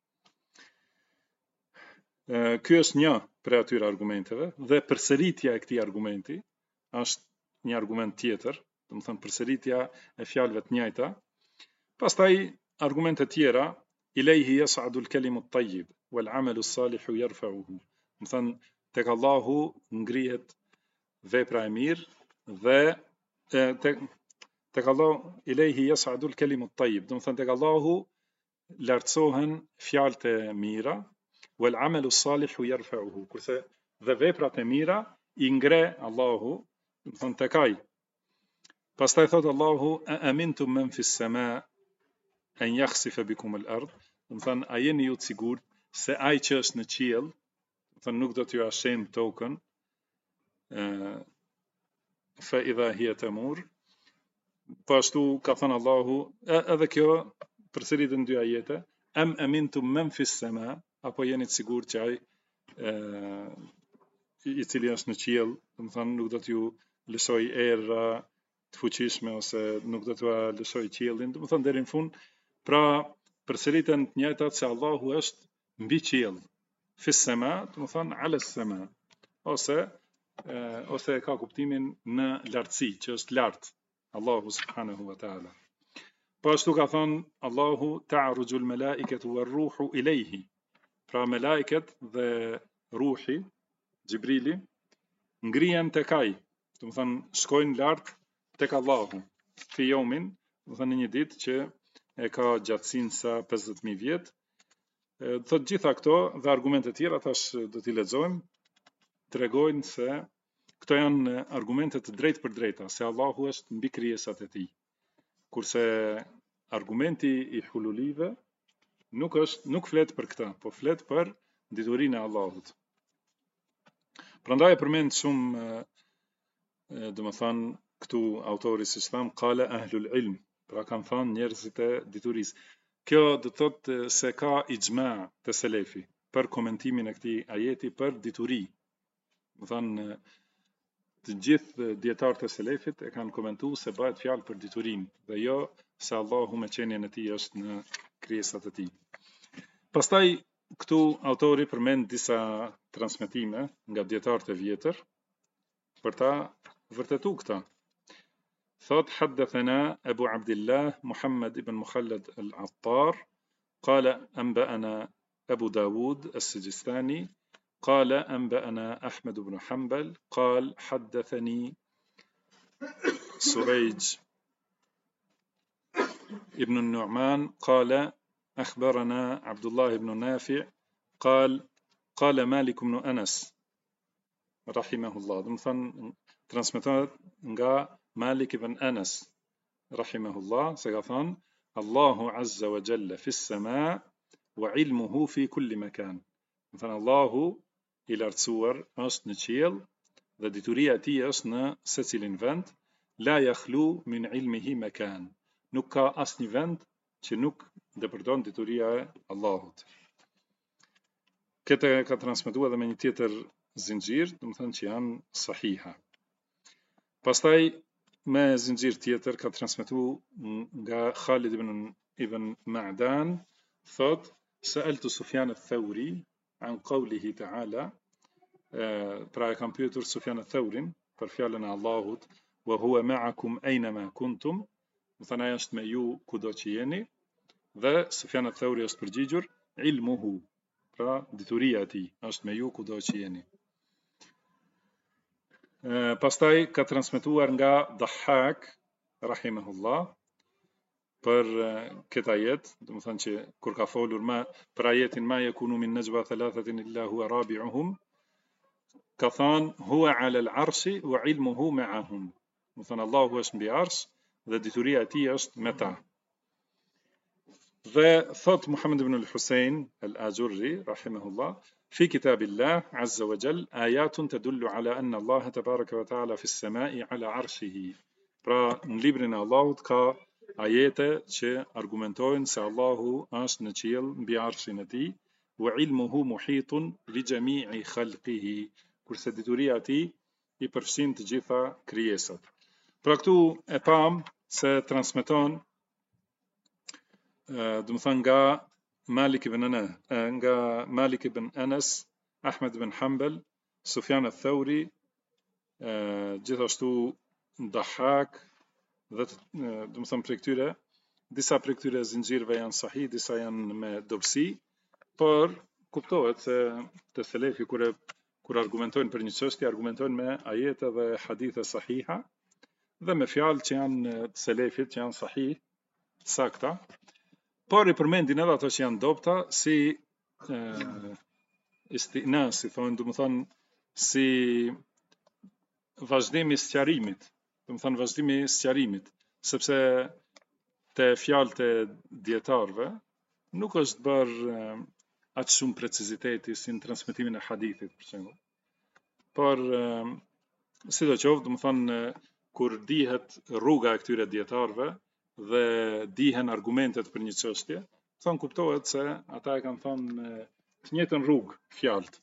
B: Ky është një prej atyre argumenteve dhe përsëritja e këtij argumenti është një argument tjetër, do të thënë përsëritja e fjalëve të njëjta. Pastaj argumente tjera, ilayhi yas'adu al-kalimu at-tayyib wal-'amalu as-salihu yarfa'uhu. Do të thënë tek Allahu ngrihet vepra e mirë dhe tek Allah ilehi yas'adu al-kalimu at-tayyib, do të thonë tek Allahu lartësohen fjalët e mira, wal amalu salihu yarfa'uhu, kurse dhe veprat e mira i ngre Allahu, do të thonë tek ai. Pastaj thot Allahu a amintum man fi as-sama an yakhsifa bikum al-ard, do të thonë a jeni ju të sigurt se ai që është në qiell, do të thonë nuk do t'ju ashem tokën, fa idha hiya tamur. Po ashtu ka thënë Allahu, edhe kjo përsëritet në dy ajete, am amintum man fi as-sama, apo jeni të sigurt që ai i cili është në qiell, do të thonë nuk do t'ju lëshoj erë të fuqishme ose nuk do t'ju lëshoj qiellin, do të thonë deri në fund. Pra përsëriten të njëjtat se Allahu është mbi qiell, fi as-sama, do të thonë ala as-sama, ose ka kuptimin në lartësi, që është lart Allahu subhanahu wa taala. Po ashtu ka thënë Allahu ta'ruju al-malaikatu war-ruhu ilayhi. Pra melaiket dhe ruhi, Gjibrili, ngrihen tek ai, do të thonë shkojnë lart tek Allahu, fi yawmin, do të thonë në një ditë që e ka gjatësinë sa 50.000 vjet. Thot gjitha këto dhe argumente tjera tash do t'i lexojmë, tregojnë se këto janë argumente të drejtë për drejta, se Allahu është mbi krijesat e tij. Kurse argumenti i hululive nuk flet për këtë, po flet për diturinë e Allahut. Prandaj e përmend shumë, domethënë këtu autori si tham qala ahlul ilm, pra kanë thënë njerëzit e diturisë. Kjo do të thotë se ka ixhma të selefi për komentimin e këtij ajeti për dituri. Do thënë të gjithë dietarët e selefit e kanë komentuar se bëhet fjalë për diturinë dhe jo se Allahu me qenien e tij është në krijesat e tij. Pastaj këtu autori përmend disa transmetime nga dietarët e vjetër për ta vërtetuar këtë. Thot haddathana Abu Abdullah Muhammad ibn Mukhallad al-Attar qala anba'ana Abu Dawud as-Sijistani قال أنبأنا أحمد بن حنبل قال حدثني سريج ابن النعمان قال أخبرنا عبد الله بن نافع قال مالك بن أنس رحمه الله. Do të thonë transmetohet nga Malik ibn Anas rahimahullah se ka thënë Allahu azza wa jalla fi as-sama wa ilmuhu fi kulli makan. Do thënë Allahu i lartësuar është në qiell dhe dituria e tij është në secilin vend, la yakhlu min ilmihi makan. Nuk ka asnjë vend që nuk depërton dituria e Allahut. Këtë ka transmetuar edhe me një tjetër zinxhir, do të thonë që janë sahiha. Pastaj me zinxhir tjetër ka transmetuar nga Khalid ibn Ma'dan, thot sa'altu Sufyan ath-Thawri an qawlihi ta'ala, pra e kam pyetur Sufyan ath-Thawrin për fjalën e Allahut, wa huwa ma'akum aynama kuntum, do të thonë ai është me ju kudo që jeni, dhe Sufyan ath-Thawri është përgjigjur ilmuhu, pra dituria e tij është me ju kudo që jeni. Pastaj ka transmetuar nga Dahhak rahimahullah për këtë ajet, do të thonë që kur ka folur për ajetin ma yakunu min najwa thalathatin illa huwa rabi'uhum, ka thënë huwa 'ala al-'arshi wa 'ilmuhu ma'ahum. Do të thonë Allahu është mbi arsh dhe dituria e tij është me ta. Dhe thot Muhammad ibn al-Husayn al-Ajurri rahimahullah fi kitabillah azza wa jall ayatun tadullu ala anna Allah tabaraka wa ta'ala fi as-sama'i 'ala 'arshihi. Pra në librin e Allahut ka ajete që argumentojnë se Allahu është në qiell mbi arshin e tij, wa ilmuhu muhitun li jami'i khalqihi, kurse dituria e tij i përfshin të gjitha krijesat. Pra këtu e pam se transmeton do të thonë nga Malik ibn Anas, Ahmed ibn Hanbal, Sufyan ath-Thawri, gjithashtu Dahhak, dhe do të them prej këtyre, disa prej këtyre zinxhirëve janë sahih, disa janë me dobësi, por kuptohet se të selefi kur argumentojnë për një çështje, argumentojnë me ajete dhe hadithe sahiha, dhe me fjalë që janë të selefit, që janë sahih, sakta, por I përmendin edhe ato që janë dobta si istina, si thonë, do të thonë si vazhdimi I sqarimit, do të thonë vazhdimi I sqarimit, sepse te fjalët e dietarëve nuk është bërë aq shumë preciziteti si në transmetimin e hadithit, për shembull. Por sidoqoftë, do të thonë kur dihet rruga e këtyre dietarëve dhe dihen argumentet për një çështje, thonë kuptohet se ata e kanë thonë të njëjtën rrugë fjalët.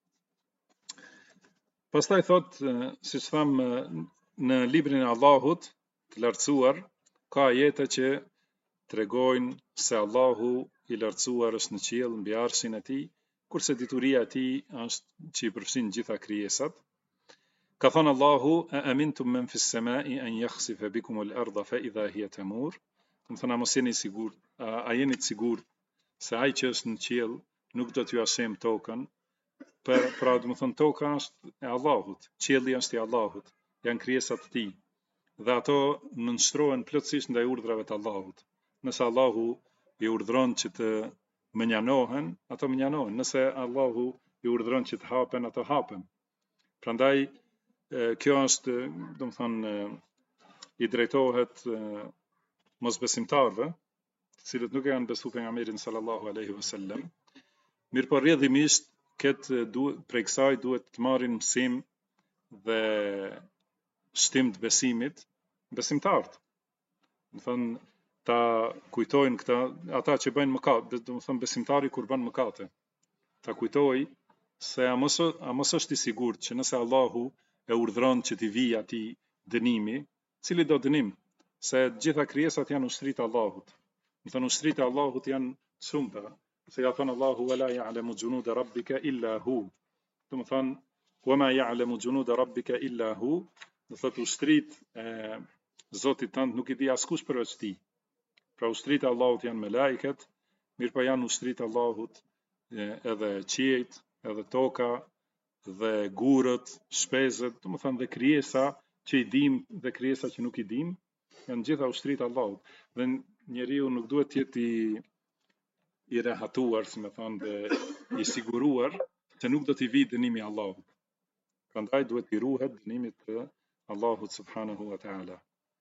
B: Pastaj thot, siç tham, në librin e Allahut të lartësuar ka ajete që tregojnë se Allahu I lartësuar është në qiell mbi arshin e tij, kurse dituria e tij është që I përfshin gjitha krijesat. Ka thënë Allahu: "A amintum men fis samai an yakhsifa bikum al-ardha fa idha hiya tamur." Do të thonë mos jeni sigurt, a jeni të sigurt se ai që është në qiell nuk do t'ju ashem tokën. Pra do të thonë toka është e Allahut, qielli është I Allahut, janë krijesat e tij. Dhe ato nënshtrohen plotësisht ndaj urdhrave të Allahut. Nëse Allahu I urdhron që të mënjanohen, ato mënjanohen. Nëse Allahu I urdhron që të hapen, ato hapen. Prandaj kjo është, do të thonë, I drejtohet mosbesimtarëve, të cilët nuk e kanë besuar pejgamberin sallallahu alaihi wasallam. Mirë po rrjedhimisht prej kësaj duhet të marrin mësim dhe shtim të besimit besimtarët. Do thonë ta kujtojnë këta, ata që bëjnë mëkat, do të thonë besimtari kur bën mëkate, ta kujtoj se a mos është I sigurt që nëse Allahu e urdhron që t'i vijë atij dënimi, cili do dënim, se të gjitha krijesat janë ushtritë Allahut. Do thonë ushtritë Allahut janë shumëta, se ka thënë Allahu: "Wala ya'lamu junuda rabbika illa hu." Do të thonë "Wama ya'lamu junuda rabbika illa hu." Do thotë ushtritë e Zotit tënd nuk I di askush përveç tij. Pra ushtritë e Allahut janë me laiket, mirë po janë ushtritë e Allahut edhe qiejt, edhe toka, dhe gurët, shpezët, do të thonë dhe krijesa që I dim dhe krijesa që nuk I dim, janë gjitha ushtritë e Allahut. Dhe njeriu nuk duhet të jetë I rehatuar, si më thonë, dhe I siguruar se nuk do t'i vijë dënimi I Allahut. Prandaj duhet I ruhet dënimit të Allahut subhanahu wa ta'ala.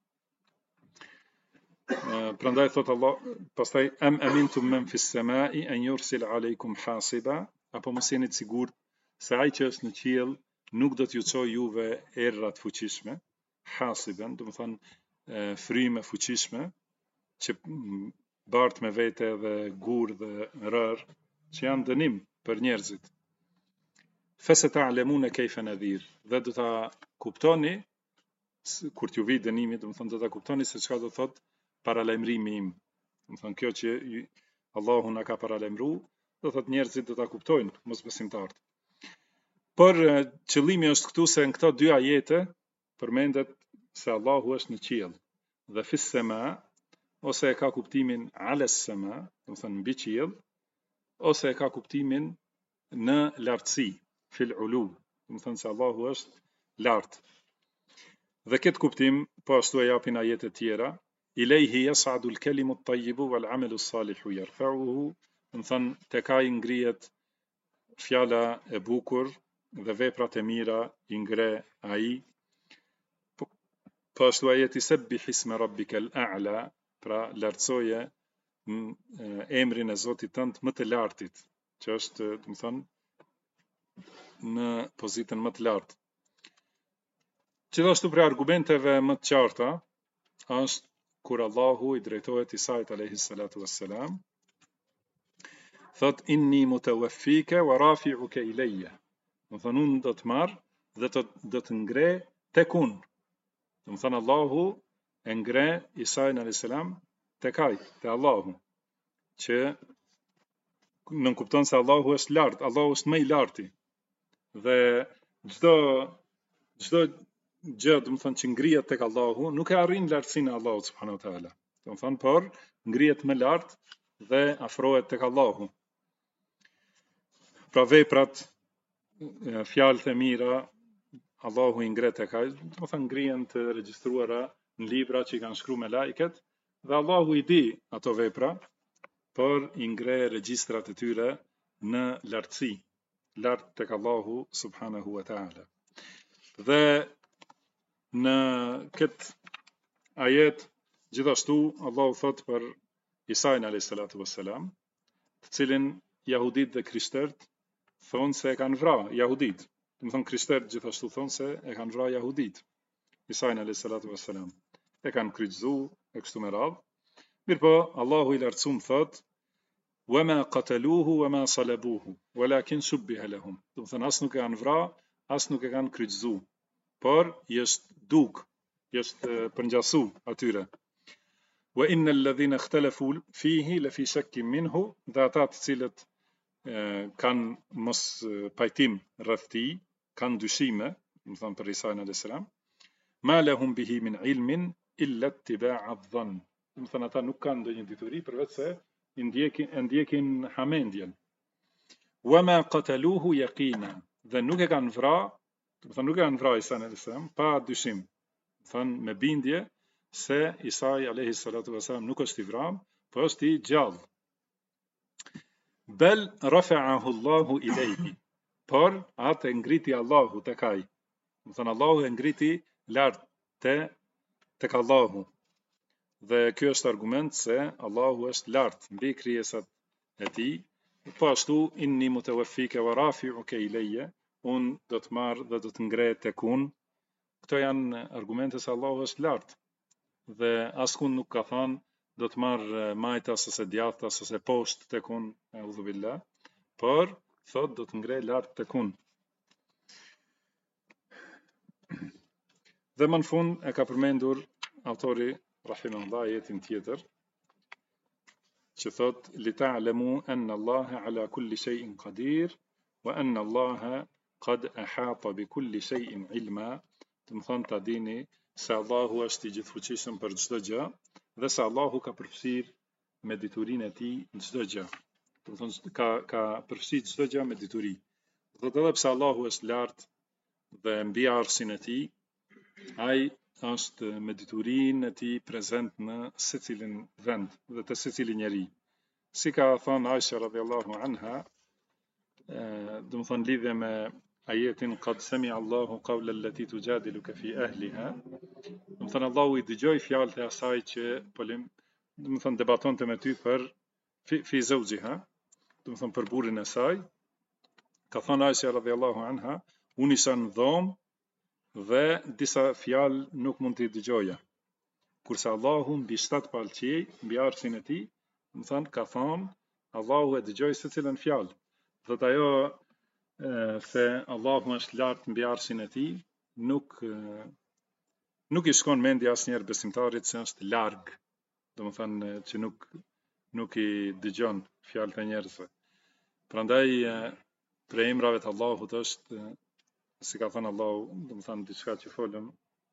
B: Prandaj thot Allah, pastaj am amintum men fis samai an yursil aleikum hasiba, apo mos jeni të sigurt se ai që është në qiell nuk do t'ju çojë juve erra të fuqishme, hasiben, do të thonë frymë fuqishme që bart me vete dhe gur dhe rër, që janë dënim për njerëzit. Fasata'lamuna kayfa nadhir, dhe do ta kuptoni kur t'ju vi dënimi, do të thonë do ta kuptoni se çka do thot paralajmërimi im. Do të thonë kjo që Allahu na ka paralajmëruar, do thot njerëzit do ta kuptojnë, mosbesimtarët. Por qëllimi është këtu se në këto dy ajete përmendet se Allahu është në qiell dhe fis sama, ose e ka kuptimin ala sama, do të thonë mbi qiell, ose e ka kuptimin në lartësi, fil ulu, do të thonë se Allahu është lart. Dhe këtë kuptim po ashtu e japin ajete tjera, ilayhi yas'adu al-kalimu at-tayyibu wal-'amalu as-salihu yarfa'uhu, do të thonë tek ai ngrihet fjala e bukur dhe veprat e mira I ngre ai. Po ashtu ajeti sabbih isma rabbikal a'la, pra lartësoje emrin e Zotit tënd më të lartit, që është, do të thonë, në pozitën më të lartë. Gjithashtu për argumenteve më të qarta është kur Allahu I drejtohet Isait alayhi salatu wassalam, thot inni mutawaffika wa rafi'uka ilayya. Do thonë unë do të marr dhe do të ngre tek unë. Do thonë Allahu e ngre Isait alayhi salam tek ai, te Allahu, që nën kupton se Allahu është lart, Allahu është më I larti. Dhe çdo gjë, do të thonë që ngrihet tek Allahu, nuk e arrin lartësinë e Allahut subhanahu wa taala. Do të thonë por ngrihet më lart dhe afrohet tek Allahu. Pra veprat, fjalët e mira, Allahu i ngre tek ai, do të thënë ngrihen të regjistruara në libra që i kanë shkruar me laiket, dhe Allahu i di ato vepra, por i ngre regjistrat e tyre në lartësi, lart tek Allahu subhanahu wa taala. Dhe në këtë ajet gjithashtu Allahu thot për Isain alayhis salatu wassalam, të cilin jahudit dhe krishterët thonë se e kanë vrarë jahudit. Do të thonë krishterët gjithashtu thonë se e kanë vrarë jahudit. Isain alayhis salatu wassalam e kanë kryqëzuar e kështu me radhë. Mirpo Allahu i lartësuar thot: "Wama qataluhu wama salabuhu, walakin shubbiha lahum." Do të thonë as nuk e kanë vrarë, as nuk e kanë kryqëzuar, por është duk, është përngjasu atyre. Wa innal ladhina ikhtalafu fihi la fi shakkin minhu, dhe ata të cilët kanë mos pajtim rreth tij, kanë dyshime, do të thonë për Isa alayhis salam, ma lahum bihi min ilmin illa ittiba'a dhann. Do të thonë ata nuk kanë ndonjë dituri përveç se ndjekin hamendjen. Wama qataluhu yaqina, dhe nuk e kanë vrarë, do të thonë nuk e kanë vrarë Isa alayhis salam pa dyshim, do të thonë me bindje se Isa alayhis salatu wasalam nuk është i vrarë, por është i gjallë. Bel rafa'ahu Allahu ilayhi, por atë ngriti Allahu tek ai. Do thënë Allahu e ngriti lart tek Allahu. Dhe ky është argument se Allahu është lart mbi krijesat e tij. Po ashtu inni mutawaffika wa rafi'uka ilayya, un do të marr dhe do të ngrej tek unë. Këto janë argumente se Allahu është lart. Dhe askund nuk ka thënë do të marr majtas ose djathtas ose poshtë tek unë, eudhu billah, por thot do të ngrej lart tek unë. Dhe më në fund e ka përmendur autori rahimahullah ajetin tjetër, që thot li ta'lamu anna Allaha ala kulli shay'in qadir wa anna Allaha qad ahata bi kulli shay'in ilma. Do të thonë ta dini se Allahu është i gjithfuqishëm për çdo gjë dhe se Allahu ka përfshirë me diturinë e tij çdo gjë. Do të thonë ka përfshirë çdo gjë me dituri. Do të thotë edhe pse Allahu është lart dhe mbi arsin e tij, ai është me diturinë e tij prezent në secilin vend dhe të secilin njeri. Si ka thënë Aisha radhiyallahu anha, do të thonë lidhje me ajetin qad sami Allahu qawla allati tujadiluka fi ahliha. Do të thonë Allahu i dëgjoi fjalët e asaj që do të thonë debatonte me ty për fi zawjiha, do të thonë për burrin e saj. Ka thënë Aisha radhiyallahu anha, unë isha në dhomë dhe disa fjalë nuk mund t'i dëgjoja. Kurse Allahu mbi 7 palqej, mbi arsin e tij, do të thonë ka thënë Allahu e dëgjoi secilën fjalë. Thot ajo se Allahu është lart mbi arsin e tij, nuk i shkon mendja asnjëherë besimtarit se është larg, domethënë që nuk i dëgjon fjalët e njerëzve. Prandaj për emrave të Allahut është, si ka thënë Allahu, domethënë diçka që folëm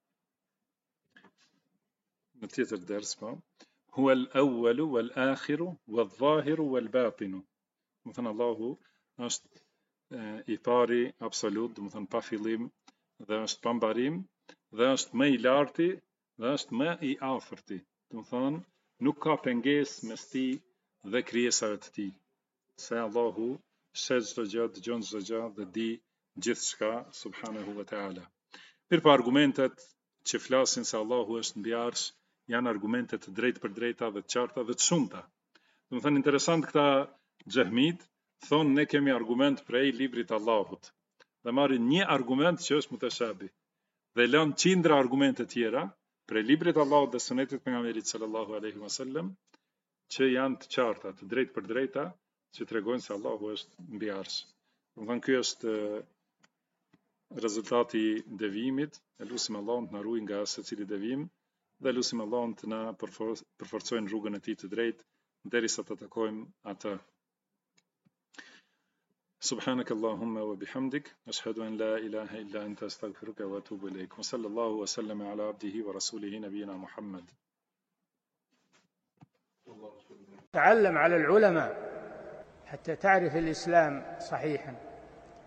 B: në tjetër ders, po, huwa al-awwalu wal-akhiru wal-zahiru wal-batinu. Domethënë Allahu është i pari absolut, domethënë pa fillim dhe është pa mbarim, dhe është më i larti dhe është më i afërti. Domethënë nuk ka pengesë mes tij dhe krijesave të tij. Se Allahu sheh çdo gjë, dëgjon çdo gjë dhe di gjithçka subhanahu wa taala. Mirpo argumentet që flasin se Allahu është mbi arsh janë argumente të drejtë për drejta dhe të qarta dhe të shumta. Domethënë interesant këta xehmit thonë ne kemi argument prej librit të Allahut dhe marrin një argument që është mutashabi dhe lënë qindra argumente tjera prej librit të Allahut dhe sunetit pejgamberit sallallahu alaihi wasallam që janë të qarta, të drejtë për drejta, që tregojnë se Allahu është mbi arsh. Domethënë ky është rezultati i devijimit. Elusim Allahun të na ruaj nga secili devijim dhe elusim Allahun të na përforcojnë rrugën e tij të drejtë derisa të takojmë atë. سبحانك اللهم وبحمدك أشهد أن لا إله إلا أنت أستغفرك وأتوب إليك وصلى الله وسلم على عبده ورسوله نبينا محمد.
A: تعلم على العلماء حتى تعرف الإسلام صحيحا.